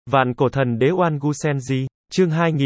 Vạn cổ thần đế Oan Gu Senji, chương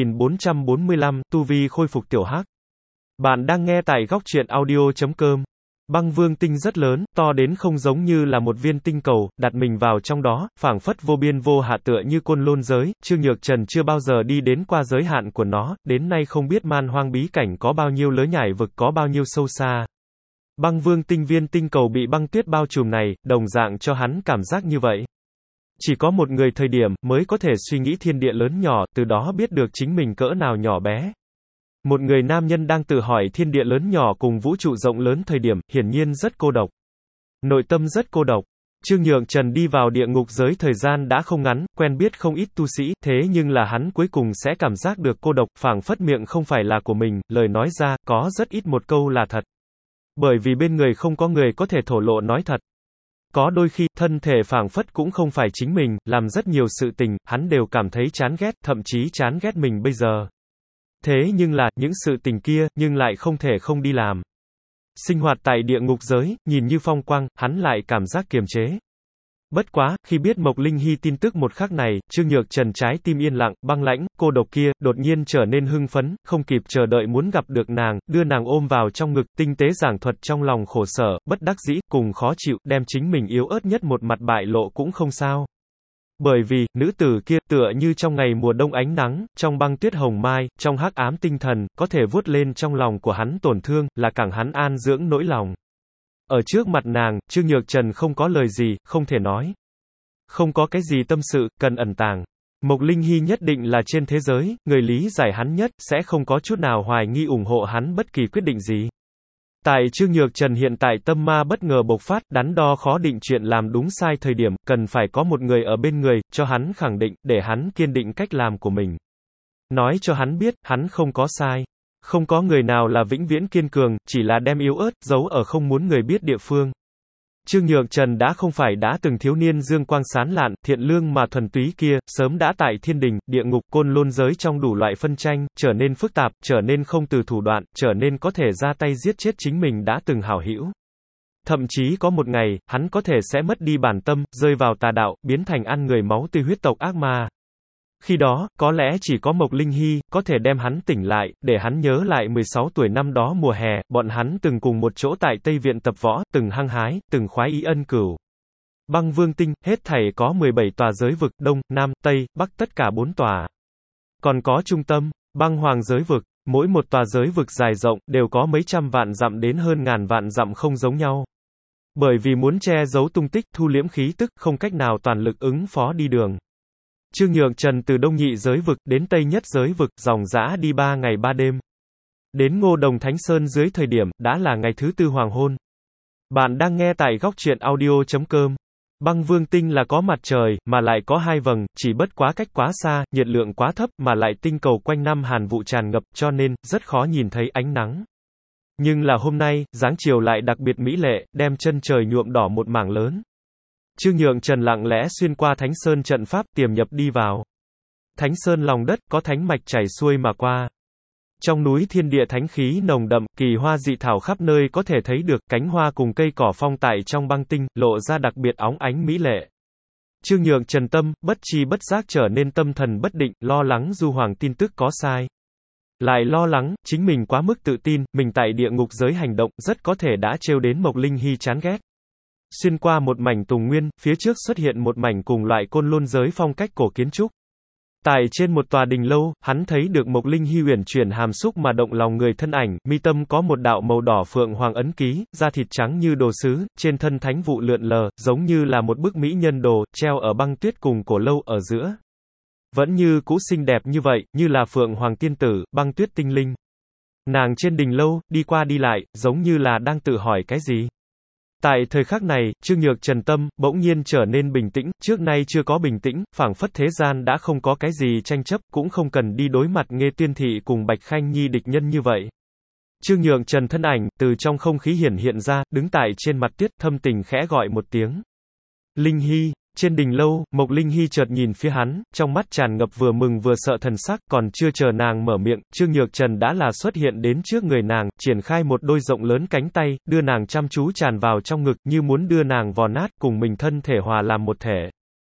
2445, tu vi khôi phục tiểu hắc. Bạn đang nghe tại góc truyện audio.com. Băng vương tinh rất lớn, to đến không giống như là một viên tinh cầu, đặt mình vào trong đó, phảng phất vô biên vô hạn tựa như côn lôn giới, Trương Nhược Trần chưa bao giờ đi đến qua giới hạn của nó, đến nay không biết man hoang bí cảnh có bao nhiêu lối nhảy vực có bao nhiêu sâu xa. Băng vương tinh viên tinh cầu bị băng tuyết bao trùm này, đồng dạng cho hắn cảm giác như vậy. Chỉ có một người thời điểm, mới có thể suy nghĩ thiên địa lớn nhỏ, từ đó biết được chính mình cỡ nào nhỏ bé. Một người nam nhân đang tự hỏi thiên địa lớn nhỏ cùng vũ trụ rộng lớn thời điểm, hiển nhiên rất cô độc. Nội tâm rất cô độc. Trương Nhược Trần đi vào địa ngục giới thời gian đã không ngắn, quen biết không ít tu sĩ, thế nhưng là hắn cuối cùng sẽ cảm giác được cô độc, phảng phất miệng không phải là của mình, lời nói ra, có rất ít một câu là thật. Bởi vì bên người không có người có thể thổ lộ nói thật. Có đôi khi, thân thể phảng phất cũng không phải chính mình, làm rất nhiều sự tình, hắn đều cảm thấy chán ghét, thậm chí chán ghét mình bây giờ. Thế nhưng là, những sự tình kia, nhưng lại không thể không đi làm. Sinh hoạt tại địa ngục giới, nhìn như phong quang, hắn lại cảm giác kiềm chế. Bất quá, khi biết Mộc Linh Hy tin tức một khắc này, Trương Nhược Trần trái tim yên lặng, băng lãnh, cô độc kia, đột nhiên trở nên hưng phấn, không kịp chờ đợi muốn gặp được nàng, đưa nàng ôm vào trong ngực, tinh tế giảng thuật trong lòng khổ sở, bất đắc dĩ, cùng khó chịu, đem chính mình yếu ớt nhất một mặt bại lộ cũng không sao. Bởi vì, nữ tử kia, tựa như trong ngày mùa đông ánh nắng, trong băng tuyết hồng mai, trong hắc ám tinh thần, có thể vuốt lên trong lòng của hắn tổn thương, là càng hắn an dưỡng nỗi lòng. Ở trước mặt nàng, Trương Nhược Trần không có lời gì, không thể nói. Không có cái gì tâm sự, cần ẩn tàng. Mộc Linh Hy nhất định là trên thế giới, người lý giải hắn nhất, sẽ không có chút nào hoài nghi ủng hộ hắn bất kỳ quyết định gì. Tại Trương Nhược Trần hiện tại tâm ma bất ngờ bộc phát, đắn đo khó định chuyện làm đúng sai thời điểm, cần phải có một người ở bên người, cho hắn khẳng định, để hắn kiên định cách làm của mình. Nói cho hắn biết, hắn không có sai. Không có người nào là vĩnh viễn kiên cường, chỉ là đem yếu ớt, giấu ở không muốn người biết địa phương. Trương Nhược Trần đã không phải đã từng thiếu niên dương quang sáng lạn, thiện lương mà thuần túy kia, sớm đã tại thiên đình, địa ngục, côn lôn giới trong đủ loại phân tranh, trở nên phức tạp, trở nên không từ thủ đoạn, trở nên có thể ra tay giết chết chính mình đã từng hảo hữu. Thậm chí có một ngày, hắn có thể sẽ mất đi bản tâm, rơi vào tà đạo, biến thành ăn người máu tươi huyết tộc ác ma. Khi đó, có lẽ chỉ có Mộc Linh Hy, có thể đem hắn tỉnh lại, để hắn nhớ lại 16 tuổi năm đó mùa hè, bọn hắn từng cùng một chỗ tại Tây Viện tập võ, từng hăng hái, từng khoái ý ân cửu. Băng vương tinh, hết thảy có 17 tòa giới vực, Đông, Nam, Tây, Bắc tất cả 4 tòa. Còn có trung tâm, băng hoàng giới vực, mỗi một tòa giới vực dài rộng, đều có mấy trăm vạn dặm đến hơn ngàn vạn dặm không giống nhau. Bởi vì muốn che giấu tung tích, thu liễm khí tức, không cách nào toàn lực ứng phó đi đường. Trương Nhược Trần từ Đông Nhị giới vực đến Tây Nhất giới vực, dòng dã đi 3 ngày 3 đêm. Đến Ngô Đồng Thánh Sơn dưới thời điểm, đã là ngày thứ tư hoàng hôn. Bạn đang nghe tại góc truyện audio.com. Băng vương tinh là có mặt trời, mà lại có hai vầng, chỉ bất quá cách quá xa, nhiệt lượng quá thấp, mà lại tinh cầu quanh năm hàn vụ tràn ngập, cho nên, rất khó nhìn thấy ánh nắng. Nhưng là hôm nay, dáng chiều lại đặc biệt mỹ lệ, đem chân trời nhuộm đỏ một mảng lớn. Trương Nhược Trần lặng lẽ xuyên qua Thánh Sơn trận pháp, tiềm nhập đi vào. Thánh Sơn lòng đất, có thánh mạch chảy xuôi mà qua. Trong núi thiên địa thánh khí nồng đậm, kỳ hoa dị thảo khắp nơi có thể thấy được, cánh hoa cùng cây cỏ phong tại trong băng tinh, lộ ra đặc biệt óng ánh mỹ lệ. Trương Nhược Trần tâm, bất chi bất giác trở nên tâm thần bất định, lo lắng du hoàng tin tức có sai. Lại lo lắng, chính mình quá mức tự tin, mình tại địa ngục giới hành động, rất có thể đã trêu đến Mộc Linh Hy chán ghét. Xuyên qua một mảnh tùng nguyên, phía trước xuất hiện một mảnh cùng loại côn lôn giới phong cách cổ kiến trúc. Tại trên một tòa đình lâu, hắn thấy được Mộc Linh Hy uyển chuyển hàm xúc mà động lòng người thân ảnh, mi tâm có một đạo màu đỏ phượng hoàng ấn ký, da thịt trắng như đồ sứ, trên thân thánh vụ lượn lờ, giống như là một bức mỹ nhân đồ, treo ở băng tuyết cùng cổ lâu ở giữa. Vẫn như cũ xinh đẹp như vậy, như là phượng hoàng tiên tử, băng tuyết tinh linh. Nàng trên đình lâu, đi qua đi lại, giống như là đang tự hỏi cái gì. Tại thời khắc này, Trương Nhược Trần tâm, bỗng nhiên trở nên bình tĩnh, trước nay chưa có bình tĩnh, phảng phất thế gian đã không có cái gì tranh chấp, cũng không cần đi đối mặt Nghê Tuyên Thị cùng Bạch Khanh Nhi địch nhân như vậy. Trương Nhược Trần thân ảnh, từ trong không khí hiện ra, đứng tại trên mặt tuyết, thâm tình khẽ gọi một tiếng. Linh Hy. Trên đình lâu, Mộc Linh Hy chợt nhìn phía hắn, trong mắt tràn ngập vừa mừng vừa sợ thần sắc, còn chưa chờ nàng mở miệng, Trương Nhược Trần đã là xuất hiện đến trước người nàng, triển khai một đôi rộng lớn cánh tay, đưa nàng chăm chú tràn vào trong ngực, như muốn đưa nàng vò nát, cùng mình thân thể hòa làm một thể.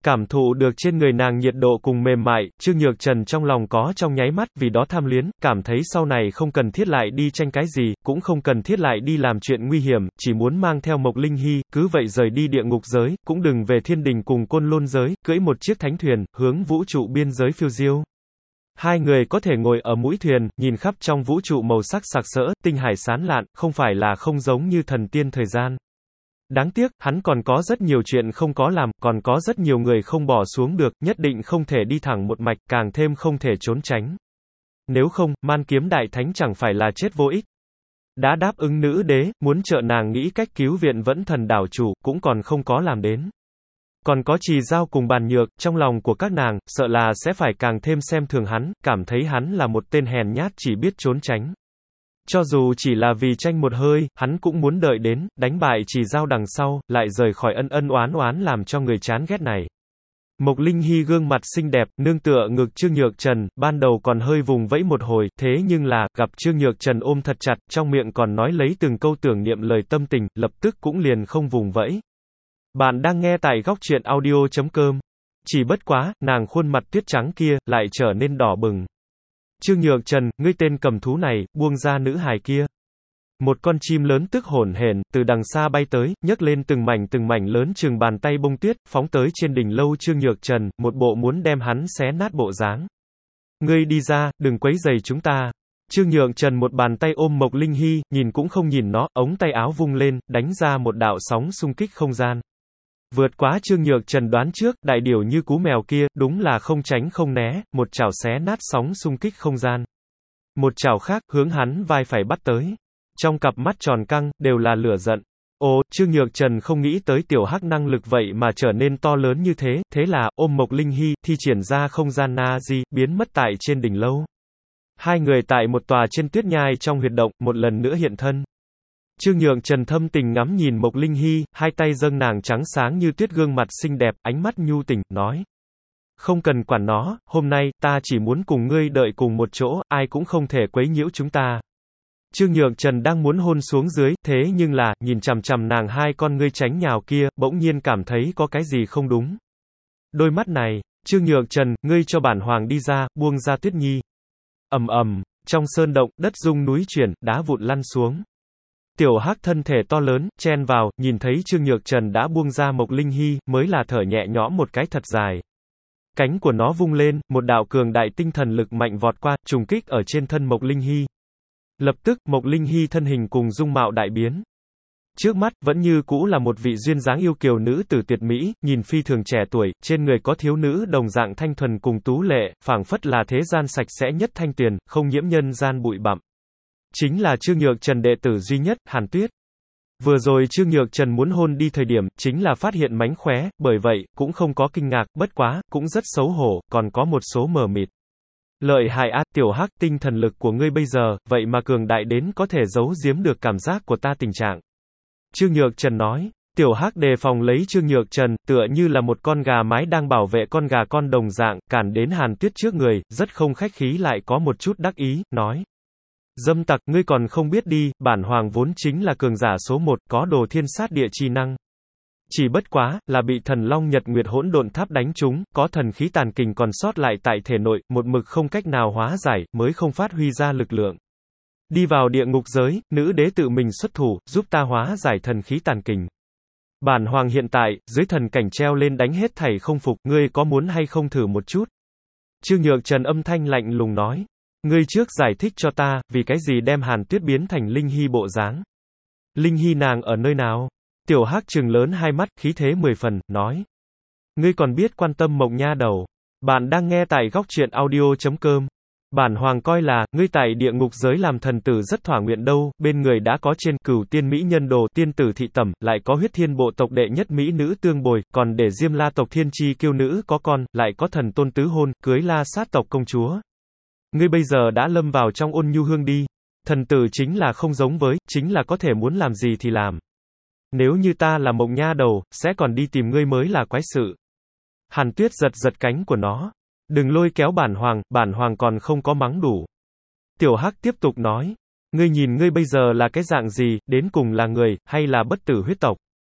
Cảm thụ được trên người nàng nhiệt độ cùng mềm mại, Trương Nhược Trần trong lòng có trong nháy mắt, vì đó tham luyến, cảm thấy sau này không cần thiết lại đi tranh cái gì, cũng không cần thiết lại đi làm chuyện nguy hiểm, chỉ muốn mang theo Mộc Linh Hy, cứ vậy rời đi địa ngục giới, cũng đừng về thiên đình cùng Côn Lôn giới, cưỡi một chiếc thánh thuyền, hướng vũ trụ biên giới phiêu diêu. Hai người có thể ngồi ở mũi thuyền, nhìn khắp trong vũ trụ màu sắc sặc sỡ, tinh hải sáng lạn, không phải là không giống như thần tiên thời gian. Đáng tiếc, hắn còn có rất nhiều chuyện không có làm, còn có rất nhiều người không bỏ xuống được, nhất định không thể đi thẳng một mạch, càng thêm không thể trốn tránh. Nếu không, Man Kiếm Đại Thánh chẳng phải là chết vô ích. Đã đáp ứng nữ đế, muốn trợ nàng nghĩ cách cứu viện Vẫn Thần đảo chủ, cũng còn không có làm đến. Còn có Trì Giao cùng Bàn Nhược, trong lòng của các nàng, sợ là sẽ phải càng thêm xem thường hắn, cảm thấy hắn là một tên hèn nhát chỉ biết trốn tránh. Cho dù chỉ là vì tranh một hơi, hắn cũng muốn đợi đến, đánh bại Trì Giao đằng sau, lại rời khỏi ân ân oán oán làm cho người chán ghét này. Mộc Linh Hy gương mặt xinh đẹp, nương tựa ngực Trương Nhược Trần, ban đầu còn hơi vùng vẫy một hồi, thế nhưng là, gặp Trương Nhược Trần ôm thật chặt, trong miệng còn nói lấy từng câu tưởng niệm lời tâm tình, lập tức cũng liền không vùng vẫy. Bạn đang nghe tại góc truyện audio.com. Chỉ bất quá, nàng khuôn mặt tuyết trắng kia, lại trở nên đỏ bừng. Trương Nhược Trần, ngươi tên cầm thú này, buông ra nữ hài kia. Một con chim lớn tức hổn hển, từ đằng xa bay tới, nhấc lên từng mảnh lớn chừng bàn tay bông tuyết, phóng tới trên đỉnh lâu Trương Nhược Trần, một bộ muốn đem hắn xé nát bộ dáng. Ngươi đi ra, đừng quấy rầy chúng ta. Trương Nhược Trần một bàn tay ôm Mộc Linh Hy, nhìn cũng không nhìn nó, ống tay áo vung lên, đánh ra một đạo sóng xung kích không gian. Vượt quá Trương Nhược Trần đoán trước, đại điểu như cú mèo kia, đúng là không tránh không né, một chảo xé nát sóng xung kích không gian. Một chảo khác, hướng hắn vai phải bắt tới. Trong cặp mắt tròn căng, đều là lửa giận. Ồ, Trương Nhược Trần không nghĩ tới tiểu hắc năng lực vậy mà trở nên to lớn như thế, thế là, ôm Mộc Linh Hy, thi triển ra không gian Na-di, biến mất tại trên đỉnh lâu. Hai người tại một tòa trên tuyết nhai trong huyệt động, một lần nữa hiện thân. Trương Nhược Trần thâm tình ngắm nhìn Mộc Linh Hy, hai tay dâng nàng trắng sáng như tuyết gương mặt xinh đẹp, ánh mắt nhu tình, nói. Không cần quản nó, hôm nay, ta chỉ muốn cùng ngươi đợi cùng một chỗ, ai cũng không thể quấy nhiễu chúng ta. Trương Nhược Trần đang muốn hôn xuống dưới, thế nhưng là, nhìn chằm chằm nàng hai con ngươi tránh nhào kia, bỗng nhiên cảm thấy có cái gì không đúng. Đôi mắt này, Trương Nhược Trần, ngươi cho bản hoàng đi ra, buông ra Tuyết Nhi. Ầm ầm, trong sơn động, đất rung núi chuyển, đá vụn lăn xuống. Tiểu hắc thân thể to lớn, chen vào, nhìn thấy Trương Nhược Trần đã buông ra Mộc Linh Hy, mới là thở nhẹ nhõm một cái thật dài. Cánh của nó vung lên, một đạo cường đại tinh thần lực mạnh vọt qua, trùng kích ở trên thân Mộc Linh Hy. Lập tức, Mộc Linh Hy thân hình cùng dung mạo đại biến. Trước mắt, vẫn như cũ là một vị duyên dáng yêu kiều nữ tử tuyệt mỹ, nhìn phi thường trẻ tuổi, trên người có thiếu nữ đồng dạng thanh thuần cùng tú lệ, phảng phất là thế gian sạch sẽ nhất thanh tuyền, không nhiễm nhân gian bụi bặm. Chính là Trương Nhược Trần đệ tử duy nhất, Hàn Tuyết. Vừa rồi Trương Nhược Trần muốn hôn đi thời điểm, chính là phát hiện mánh khóe, bởi vậy, cũng không có kinh ngạc, bất quá, cũng rất xấu hổ, còn có một số mờ mịt. Lợi hại á, tiểu hắc, tinh thần lực của ngươi bây giờ, vậy mà cường đại đến có thể giấu giếm được cảm giác của ta tình trạng. Trương Nhược Trần nói, tiểu hắc đề phòng lấy Trương Nhược Trần, tựa như là một con gà mái đang bảo vệ con gà con đồng dạng, cản đến Hàn Tuyết trước người, rất không khách khí lại có một chút đắc ý, nói. Dâm tặc, ngươi còn không biết đi, bản hoàng vốn chính là cường giả số 1, có đồ thiên sát địa chi năng. Chỉ bất quá, là bị thần Long Nhật Nguyệt Hỗn Độn Tháp đánh trúng, có thần khí tàn kình còn sót lại tại thể nội, một mực không cách nào hóa giải, mới không phát huy ra lực lượng. Đi vào địa ngục giới, nữ đế tự mình xuất thủ, giúp ta hóa giải thần khí tàn kình. Bản hoàng hiện tại, dưới thần cảnh treo lên đánh hết thảy không phục, ngươi có muốn hay không thử một chút? Trương Nhược Trần âm thanh lạnh lùng nói. Ngươi trước giải thích cho ta, vì cái gì đem Hàn Tuyết biến thành Linh Hy bộ dáng? Linh Hy nàng ở nơi nào? Tiểu hắc trừng lớn hai mắt, khí thế 10 phần, nói. Ngươi còn biết quan tâm Mộc nha đầu. Bạn đang nghe tại góc truyện audio.com. Bản hoàng coi là, ngươi tại địa ngục giới làm thần tử rất thỏa nguyện đâu, bên người đã có trên cửu tiên mỹ nhân đồ, tiên tử thị tẩm, lại có huyết thiên bộ tộc đệ nhất mỹ nữ tương bồi, còn để Diêm La tộc thiên chi kiêu nữ có con, lại có thần tôn tứ hôn, cưới La sát tộc công chúa. Ngươi bây giờ đã lâm vào trong ôn nhu hương đi. Thần tử chính là không giống với, chính là có thể muốn làm gì thì làm. Nếu như ta là Mộc nha đầu, sẽ còn đi tìm ngươi mới là quái sự. Hàn Tuyết giật giật cánh của nó. Đừng lôi kéo bản hoàng còn không có mắng đủ. Tiểu hắc tiếp tục nói. Ngươi nhìn ngươi bây giờ là cái dạng gì, đến cùng là người, hay là bất tử huyết tộc?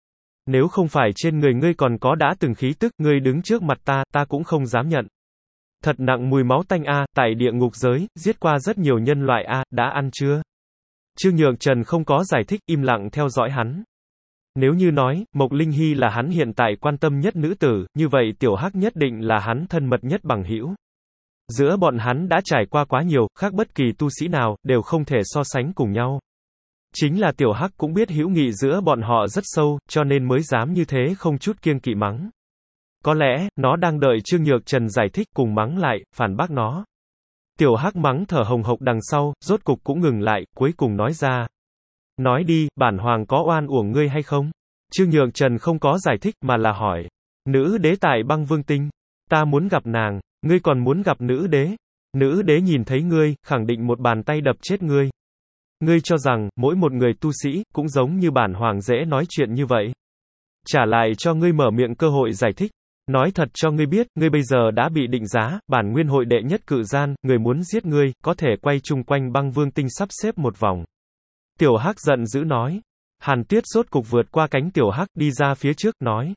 Nếu không phải trên người ngươi còn có đã từng khí tức, ngươi đứng trước mặt ta, ta cũng không dám nhận. Thật nặng mùi máu tanh a, tại địa ngục giới, giết qua rất nhiều nhân loại a, đã ăn chưa? Trương Nhược Trần không có giải thích, im lặng theo dõi hắn. Nếu như nói, Mộc Linh Hy là hắn hiện tại quan tâm nhất nữ tử, như vậy Tiểu Hắc nhất định là hắn thân mật nhất bằng hữu. Giữa bọn hắn đã trải qua quá nhiều, khác bất kỳ tu sĩ nào, đều không thể so sánh cùng nhau. Chính là Tiểu Hắc cũng biết hữu nghị giữa bọn họ rất sâu, cho nên mới dám như thế không chút kiêng kỵ mắng. Có lẽ, nó đang đợi Trương Nhược Trần giải thích cùng mắng lại, phản bác nó. Tiểu Hắc mắng thở hồng hộc đằng sau, rốt cục cũng ngừng lại, cuối cùng nói ra. Nói đi, bản hoàng có oan uổng ngươi hay không? Trương Nhược Trần không có giải thích, mà là hỏi. Nữ đế tại Băng Vương Tinh. Ta muốn gặp nàng. Ngươi còn muốn gặp nữ đế? Nữ đế nhìn thấy ngươi, khẳng định một bàn tay đập chết ngươi. Ngươi cho rằng, mỗi một người tu sĩ, cũng giống như bản hoàng dễ nói chuyện như vậy. Trả lại cho ngươi mở miệng cơ hội giải thích. Nói thật cho ngươi biết, ngươi bây giờ đã bị định giá, bản nguyên hội đệ nhất cự gian, người muốn giết ngươi, có thể quay chung quanh Băng Vương Tinh sắp xếp một vòng. Tiểu Hắc giận dữ nói. Hàn Tuyết rốt cục vượt qua cánh Tiểu Hắc, đi ra phía trước, nói.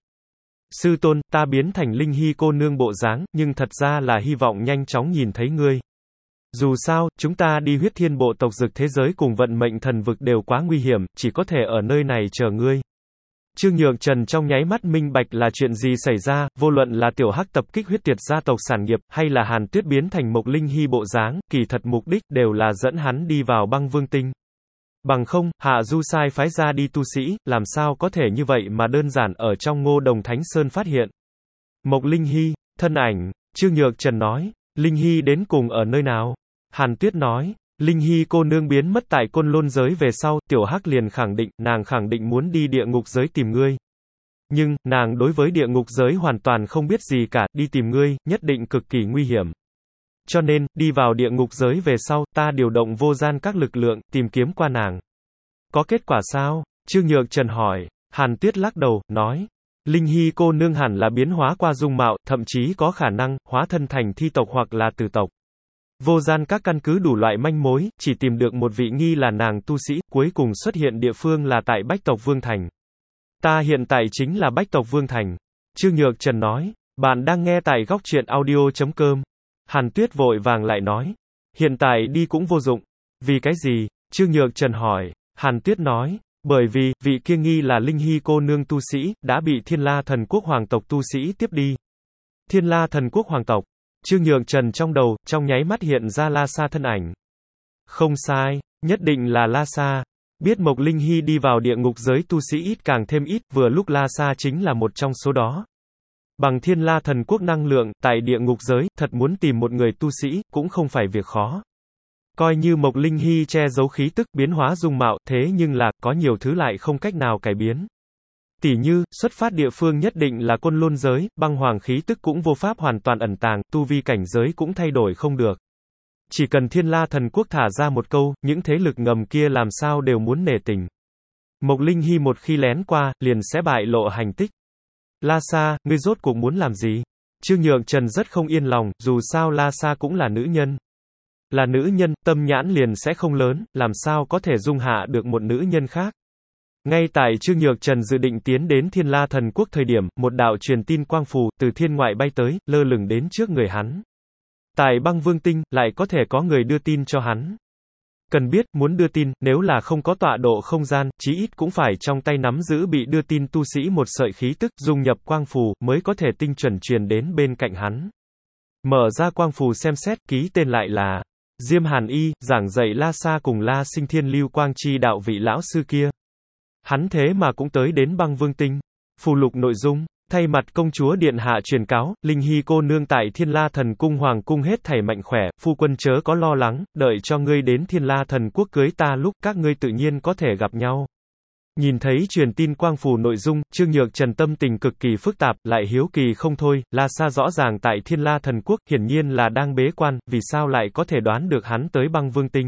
Sư tôn, ta biến thành Linh Hy cô nương bộ dáng, nhưng thật ra là hy vọng nhanh chóng nhìn thấy ngươi. Dù sao, chúng ta đi huyết thiên bộ tộc dực thế giới cùng vận mệnh thần vực đều quá nguy hiểm, chỉ có thể ở nơi này chờ ngươi. Trương Nhược Trần trong nháy mắt minh bạch là chuyện gì xảy ra, vô luận là Tiểu Hắc tập kích huyết tiệt gia tộc sản nghiệp, hay là Hàn Tuyết biến thành Mộc Linh Hy bộ dáng, kỳ thật mục đích đều là dẫn hắn đi vào Băng Vương Tinh. Bằng không, Hạ Du sai phái ra đi tu sĩ, làm sao có thể như vậy mà đơn giản ở trong Ngô Đồng Thánh Sơn phát hiện. Mộc Linh Hy, thân ảnh, Trương Nhược Trần nói, Linh Hy đến cùng ở nơi nào? Hàn Tuyết nói, Linh Hy cô nương biến mất tại Côn Lôn giới về sau, Tiểu Hắc liền khẳng định, nàng khẳng định muốn đi địa ngục giới tìm ngươi. Nhưng, nàng đối với địa ngục giới hoàn toàn không biết gì cả, đi tìm ngươi, nhất định cực kỳ nguy hiểm. Cho nên, đi vào địa ngục giới về sau, ta điều động vô gian các lực lượng, tìm kiếm qua nàng. Có kết quả sao? Trương Nhược Trần hỏi. Hàn Tuyết lắc đầu, nói. Linh Hy cô nương hẳn là biến hóa qua dung mạo, thậm chí có khả năng, hóa thân thành thi tộc hoặc là tử tộc. Vô gian các căn cứ đủ loại manh mối, chỉ tìm được một vị nghi là nàng tu sĩ, cuối cùng xuất hiện địa phương là tại Bách tộc Vương Thành. Ta hiện tại chính là Bách tộc Vương Thành. Trương Nhược Trần nói. Bạn đang nghe tại góc truyện audio.com. Hàn Tuyết vội vàng lại nói. Hiện tại đi cũng vô dụng. Vì cái gì? Trương Nhược Trần hỏi. Hàn Tuyết nói. Bởi vì, vị kia nghi là Linh Hy cô nương tu sĩ, đã bị Thiên La thần quốc hoàng tộc tu sĩ tiếp đi. Thiên La thần quốc hoàng tộc. Trương Nhược Trần trong đầu, trong nháy mắt hiện ra La Sa thân ảnh. Không sai, nhất định là La Sa. Biết Mộc Linh Hy đi vào địa ngục giới tu sĩ ít càng thêm ít, vừa lúc La Sa chính là một trong số đó. Bằng Thiên La thần quốc năng lượng, tại địa ngục giới, thật muốn tìm một người tu sĩ, cũng không phải việc khó. Coi như Mộc Linh Hy che giấu khí tức, biến hóa dung mạo, thế nhưng là, có nhiều thứ lại không cách nào cải biến. Tỉ như, xuất phát địa phương nhất định là Côn Lôn giới, băng hoàng khí tức cũng vô pháp hoàn toàn ẩn tàng, tu vi cảnh giới cũng thay đổi không được. Chỉ cần Thiên La thần quốc thả ra một câu, những thế lực ngầm kia làm sao đều muốn nể tình. Mộc Linh Hy một khi lén qua, liền sẽ bại lộ hành tích. La Sa, ngươi rốt cuộc muốn làm gì? Trương Nhược Trần rất không yên lòng, dù sao La Sa cũng là nữ nhân. Là nữ nhân, tâm nhãn liền sẽ không lớn, làm sao có thể dung hạ được một nữ nhân khác. Ngay tại Trương Nhược Trần dự định tiến đến Thiên La thần quốc thời điểm, một đạo truyền tin quang phù, từ thiên ngoại bay tới, lơ lửng đến trước người hắn. Tại Băng Vương Tinh, lại có thể có người đưa tin cho hắn. Cần biết, muốn đưa tin, nếu là không có tọa độ không gian, chí ít cũng phải trong tay nắm giữ bị đưa tin tu sĩ một sợi khí tức, dung nhập quang phù, mới có thể tinh chuẩn truyền đến bên cạnh hắn. Mở ra quang phù xem xét, ký tên lại là Diêm Hàn Y, giảng dạy La Sa cùng La Sinh Thiên Lưu Quang Chi đạo vị lão sư kia. Hắn thế mà cũng tới đến Băng Vương Tinh. Phù lục nội dung. Thay mặt công chúa điện hạ truyền cáo, Linh Hy cô nương tại Thiên La thần cung hoàng cung hết thảy mạnh khỏe, phu quân chớ có lo lắng, đợi cho ngươi đến Thiên La thần quốc cưới ta lúc các ngươi tự nhiên có thể gặp nhau. Nhìn thấy truyền tin quang phù nội dung, Trương Nhược Trần tâm tình cực kỳ phức tạp, lại hiếu kỳ không thôi, La Sa rõ ràng tại Thiên La thần quốc, hiển nhiên là đang bế quan, vì sao lại có thể đoán được hắn tới Băng Vương Tinh.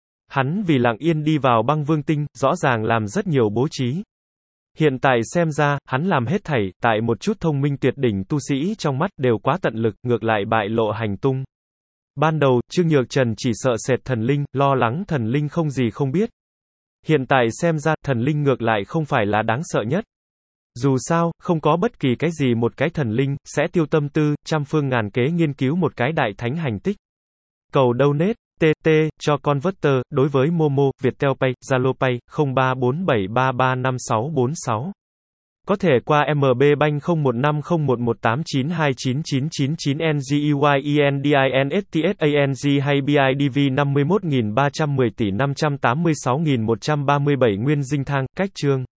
Hắn vì lặng yên đi vào Băng Vương Tinh, rõ ràng làm rất nhiều bố trí. Hiện tại xem ra, hắn làm hết thảy, tại một chút thông minh tuyệt đỉnh tu sĩ trong mắt, đều quá tận lực, ngược lại bại lộ hành tung. Ban đầu, Trương Nhược Trần chỉ sợ sệt thần linh, lo lắng thần linh không gì không biết. Hiện tại xem ra, thần linh ngược lại không phải là đáng sợ nhất. Dù sao, không có bất kỳ cái gì một cái thần linh, sẽ tiêu tâm tư, trăm phương ngàn kế nghiên cứu một cái đại thánh hành tích. Cầu donate, TT, cho Converter, đối với Momo, Viettel Pay, Zalo Pay, 0347335646. Có thể qua MB Bank 015018929999 hay BIDV 51310 tỷ 586137 Nguyên Dinh Thang, Cách Chương.